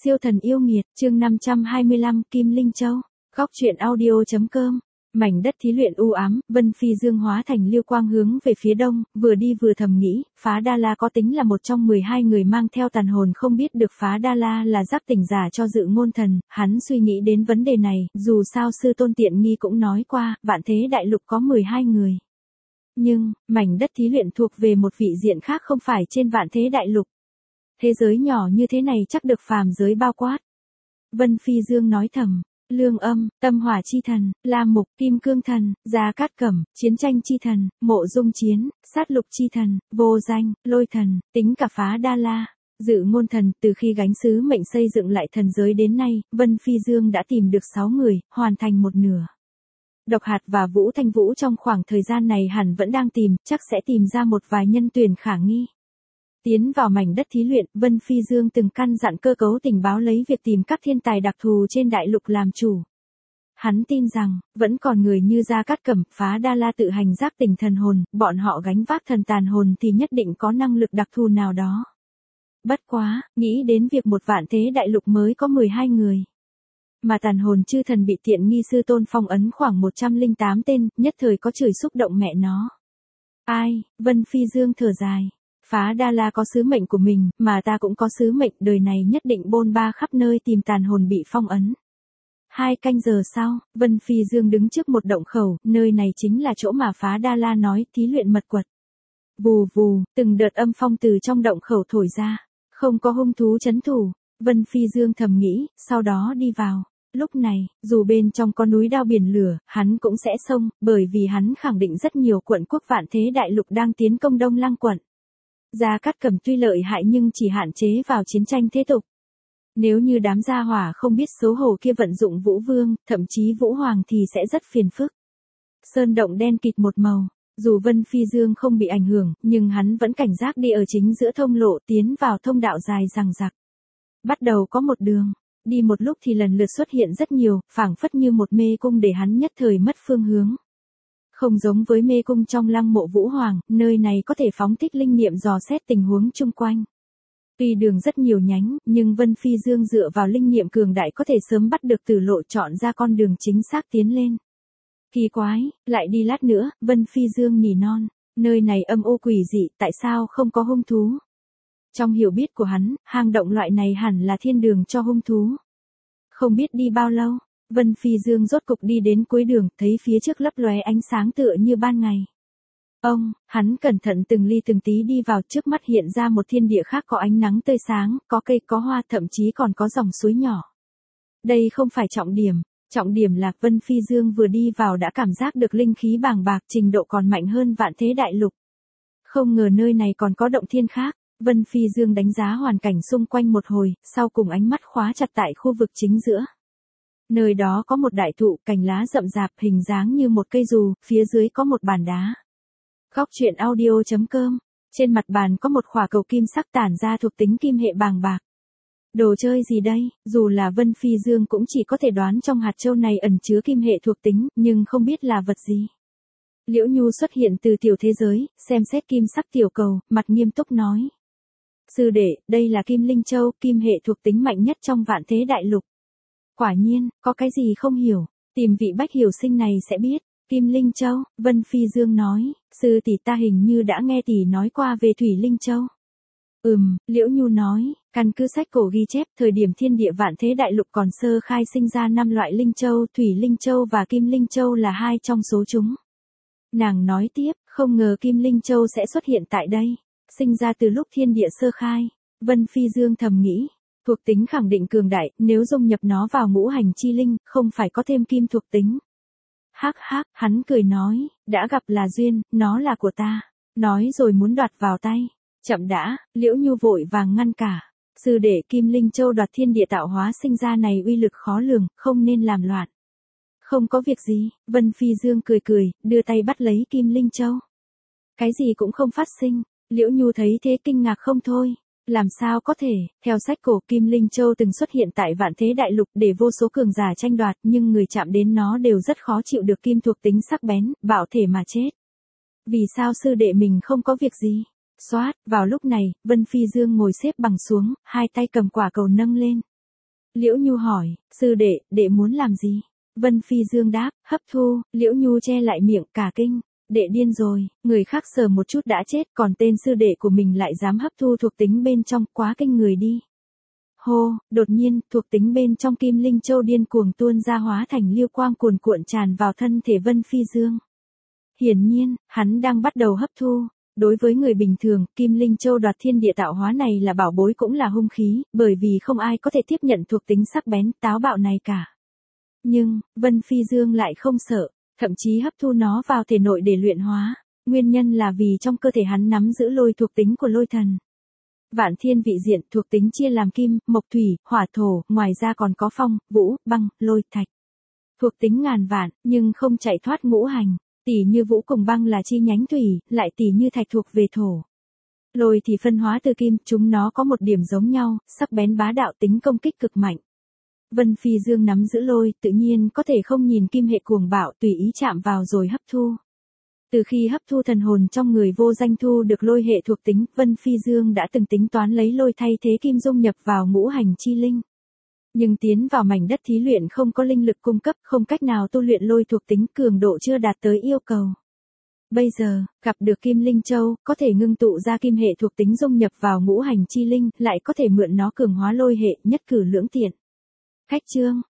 Siêu thần yêu nghiệt, chương 525, Kim Linh Châu. Góc truyện audio.com. Mảnh đất thí luyện u ám, Vân Phi Dương hóa thành lưu quang hướng về phía đông, vừa đi vừa thầm nghĩ, Phá Đa La có tính là một trong 12 người mang theo tàn hồn không biết được Phá Đa La là giác tỉnh giả cho Dự Ngôn Thần, hắn suy nghĩ đến vấn đề này, dù sao sư tôn Tiện Nghi cũng nói qua, vạn thế đại lục có 12 người. Nhưng, mảnh đất thí luyện thuộc về một vị diện khác không phải trên vạn thế đại lục. Thế giới nhỏ như thế này chắc được phàm giới bao quát. Vân Phi Dương nói thầm, Lương Âm, Tâm Hỏa chi thần, Lam Mục, Kim Cương thần, Gia Cát Cẩm, Chiến tranh chi thần, Mộ Dung Chiến, Sát Lục chi thần, Vô Danh, Lôi thần, tính cả Phá Đa La, Dự Ngôn Thần. Từ khi gánh sứ mệnh xây dựng lại thần giới đến nay, Vân Phi Dương đã tìm được 6 người, hoàn thành một nửa. Độc Hạt và Vũ Thanh Vũ trong khoảng thời gian này hẳn vẫn đang tìm, chắc sẽ tìm ra một vài nhân tuyển khả nghi. Tiến vào mảnh đất thí luyện, Vân Phi Dương từng căn dặn cơ cấu tình báo lấy việc tìm các thiên tài đặc thù trên đại lục làm chủ. Hắn tin rằng, vẫn còn người như Gia Cát Cẩm, Phá Đa La tự hành giác tỉnh thần hồn, bọn họ gánh vác thần tàn hồn thì nhất định có năng lực đặc thù nào đó. Bất quá, nghĩ đến việc một vạn thế đại lục mới có 12 người. Mà tàn hồn chư thần bị Tiện Nghi sư tôn phong ấn khoảng 108 tên, nhất thời có chửi xúc động mẹ nó. Ai, Vân Phi Dương thở dài. Phá Đa La có sứ mệnh của mình, mà ta cũng có sứ mệnh, đời này nhất định bôn ba khắp nơi tìm tàn hồn bị phong ấn. 2 canh giờ sau, Vân Phi Dương đứng trước một động khẩu, nơi này chính là chỗ mà Phá Đa La nói thí luyện mật quật. Vù vù, từng đợt âm phong từ trong động khẩu thổi ra, không có hung thú trấn thủ, Vân Phi Dương thầm nghĩ, sau đó đi vào. Lúc này, dù bên trong có núi đao biển lửa, hắn cũng sẽ xông, bởi vì hắn khẳng định rất nhiều quận quốc vạn thế đại lục đang tiến công Đông Lăng quận. Gia Cát Cẩm tuy lợi hại nhưng chỉ hạn chế vào chiến tranh thế tục. Nếu như đám gia hỏa không biết xấu hổ kia vận dụng Vũ Vương, thậm chí Vũ Hoàng thì sẽ rất phiền phức. Sơn động đen kịt một màu, dù Vân Phi Dương không bị ảnh hưởng, nhưng hắn vẫn cảnh giác đi ở chính giữa thông lộ tiến vào thông đạo dài dằng dặc. Bắt đầu có một đường, đi một lúc thì lần lượt xuất hiện rất nhiều, phảng phất như một mê cung để hắn nhất thời mất phương hướng. Không giống với mê cung trong lăng mộ Vũ Hoàng, nơi này có thể phóng thích linh niệm dò xét tình huống chung quanh. Tuy đường rất nhiều nhánh, nhưng Vân Phi Dương dựa vào linh niệm cường đại có thể sớm bắt được tử lộ chọn ra con đường chính xác tiến lên. Kỳ quái, lại đi lát nữa, Vân Phi Dương nỉ non, nơi này âm u quỷ dị, tại sao không có hung thú? Trong hiểu biết của hắn, hang động loại này hẳn là thiên đường cho hung thú. Không biết đi bao lâu, Vân Phi Dương rốt cục đi đến cuối đường, thấy phía trước lấp lóe ánh sáng tựa như ban ngày. Hắn cẩn thận từng ly từng tí đi vào, trước mắt hiện ra một thiên địa khác có ánh nắng tươi sáng, có cây có hoa, thậm chí còn có dòng suối nhỏ. Đây không phải trọng điểm là Vân Phi Dương vừa đi vào đã cảm giác được linh khí bàng bạc, trình độ còn mạnh hơn vạn thế đại lục. Không ngờ nơi này còn có động thiên khác. Vân Phi Dương đánh giá hoàn cảnh xung quanh một hồi, sau cùng ánh mắt khóa chặt tại khu vực chính giữa. Nơi đó có một đại thụ, cành lá rậm rạp, hình dáng như một cây dù, phía dưới có một bàn đá. Góc truyện audio.com. Trên mặt bàn có một khỏa cầu kim sắc tản ra thuộc tính kim hệ bàng bạc. Đồ chơi gì đây? Dù là Vân Phi Dương cũng chỉ có thể đoán trong hạt châu này ẩn chứa kim hệ thuộc tính, nhưng không biết là vật gì. Liễu Nhu xuất hiện từ tiểu thế giới, xem xét kim sắc tiểu cầu, mặt nghiêm túc nói. Sư đệ, đây là Kim Linh Châu, kim hệ thuộc tính mạnh nhất trong vạn thế đại lục. Quả nhiên, có cái gì không hiểu, tìm vị bách hiểu sinh này sẽ biết. Kim Linh Châu, Vân Phi Dương nói, sư tỷ ta hình như đã nghe tỷ nói qua về Thủy Linh Châu. Liễu Nhu nói, căn cứ sách cổ ghi chép, thời điểm thiên địa vạn thế đại lục còn sơ khai sinh ra 5 loại Linh Châu, Thủy Linh Châu và Kim Linh Châu là 2 trong số chúng. Nàng nói tiếp, không ngờ Kim Linh Châu sẽ xuất hiện tại đây. Sinh ra từ lúc thiên địa sơ khai, Vân Phi Dương thầm nghĩ, thuộc tính khẳng định cường đại, nếu dung nhập nó vào ngũ hành chi linh, không phải có thêm kim thuộc tính. Hắc, hắn cười nói, đã gặp là duyên, nó là của ta. Nói rồi muốn đoạt vào tay. Chậm đã, Liễu Nhu vội vàng ngăn cả. Sư đệ Kim Linh Châu đoạt thiên địa tạo hóa sinh ra này uy lực khó lường, không nên làm loạn. Không có việc gì, Vân Phi Dương cười, đưa tay bắt lấy Kim Linh Châu. Cái gì cũng không phát sinh. Liễu Nhu thấy thế kinh ngạc không thôi. Làm sao có thể, theo sách cổ Kim Linh Châu từng xuất hiện tại vạn thế đại lục để vô số cường giả tranh đoạt, nhưng người chạm đến nó đều rất khó chịu được kim thuộc tính sắc bén, bạo thể mà chết. Vì sao sư đệ mình không có việc gì? Xoát, vào lúc này, Vân Phi Dương ngồi xếp bằng xuống, hai tay cầm quả cầu nâng lên. Liễu Nhu hỏi, sư đệ muốn làm gì? Vân Phi Dương đáp, hấp thu. Liễu Nhu che lại miệng cả kinh. Đệ điên rồi, người khác sờ một chút đã chết, còn tên sư đệ của mình lại dám hấp thu thuộc tính bên trong, quá kinh người đi. Hô, đột nhiên, thuộc tính bên trong Kim Linh Châu điên cuồng tuôn ra hóa thành lưu quang cuồn cuộn tràn vào thân thể Vân Phi Dương. Hiển nhiên, hắn đang bắt đầu hấp thu. Đối với người bình thường, Kim Linh Châu đoạt thiên địa tạo hóa này là bảo bối cũng là hung khí, bởi vì không ai có thể tiếp nhận thuộc tính sắc bén, táo bạo này cả. Nhưng, Vân Phi Dương lại không sợ, thậm chí hấp thu nó vào thể nội để luyện hóa. Nguyên nhân là vì trong cơ thể hắn nắm giữ lôi thuộc tính của lôi thần. Vạn thiên vị diện thuộc tính chia làm kim, mộc thủy, hỏa thổ, ngoài ra còn có phong, vũ, băng, lôi, thạch. Thuộc tính ngàn vạn, nhưng không chạy thoát ngũ hành. Tỷ như vũ cùng băng là chi nhánh thủy, lại tỷ như thạch thuộc về thổ. Lôi thì phân hóa từ kim, chúng nó có một điểm giống nhau, sắc bén bá đạo, tính công kích cực mạnh. Vân Phi Dương nắm giữ lôi, tự nhiên có thể không nhìn kim hệ cuồng bạo, tùy ý chạm vào rồi hấp thu. Từ khi hấp thu thần hồn trong người vô danh thu được lôi hệ thuộc tính, Vân Phi Dương đã từng tính toán lấy lôi thay thế kim dung nhập vào ngũ hành chi linh. Nhưng tiến vào mảnh đất thí luyện không có linh lực cung cấp, không cách nào tu luyện lôi thuộc tính, cường độ chưa đạt tới yêu cầu. Bây giờ, gặp được Kim Linh Châu, có thể ngưng tụ ra kim hệ thuộc tính dung nhập vào ngũ hành chi linh, lại có thể mượn nó cường hóa lôi hệ, nhất cử lưỡng tiện. Khách chương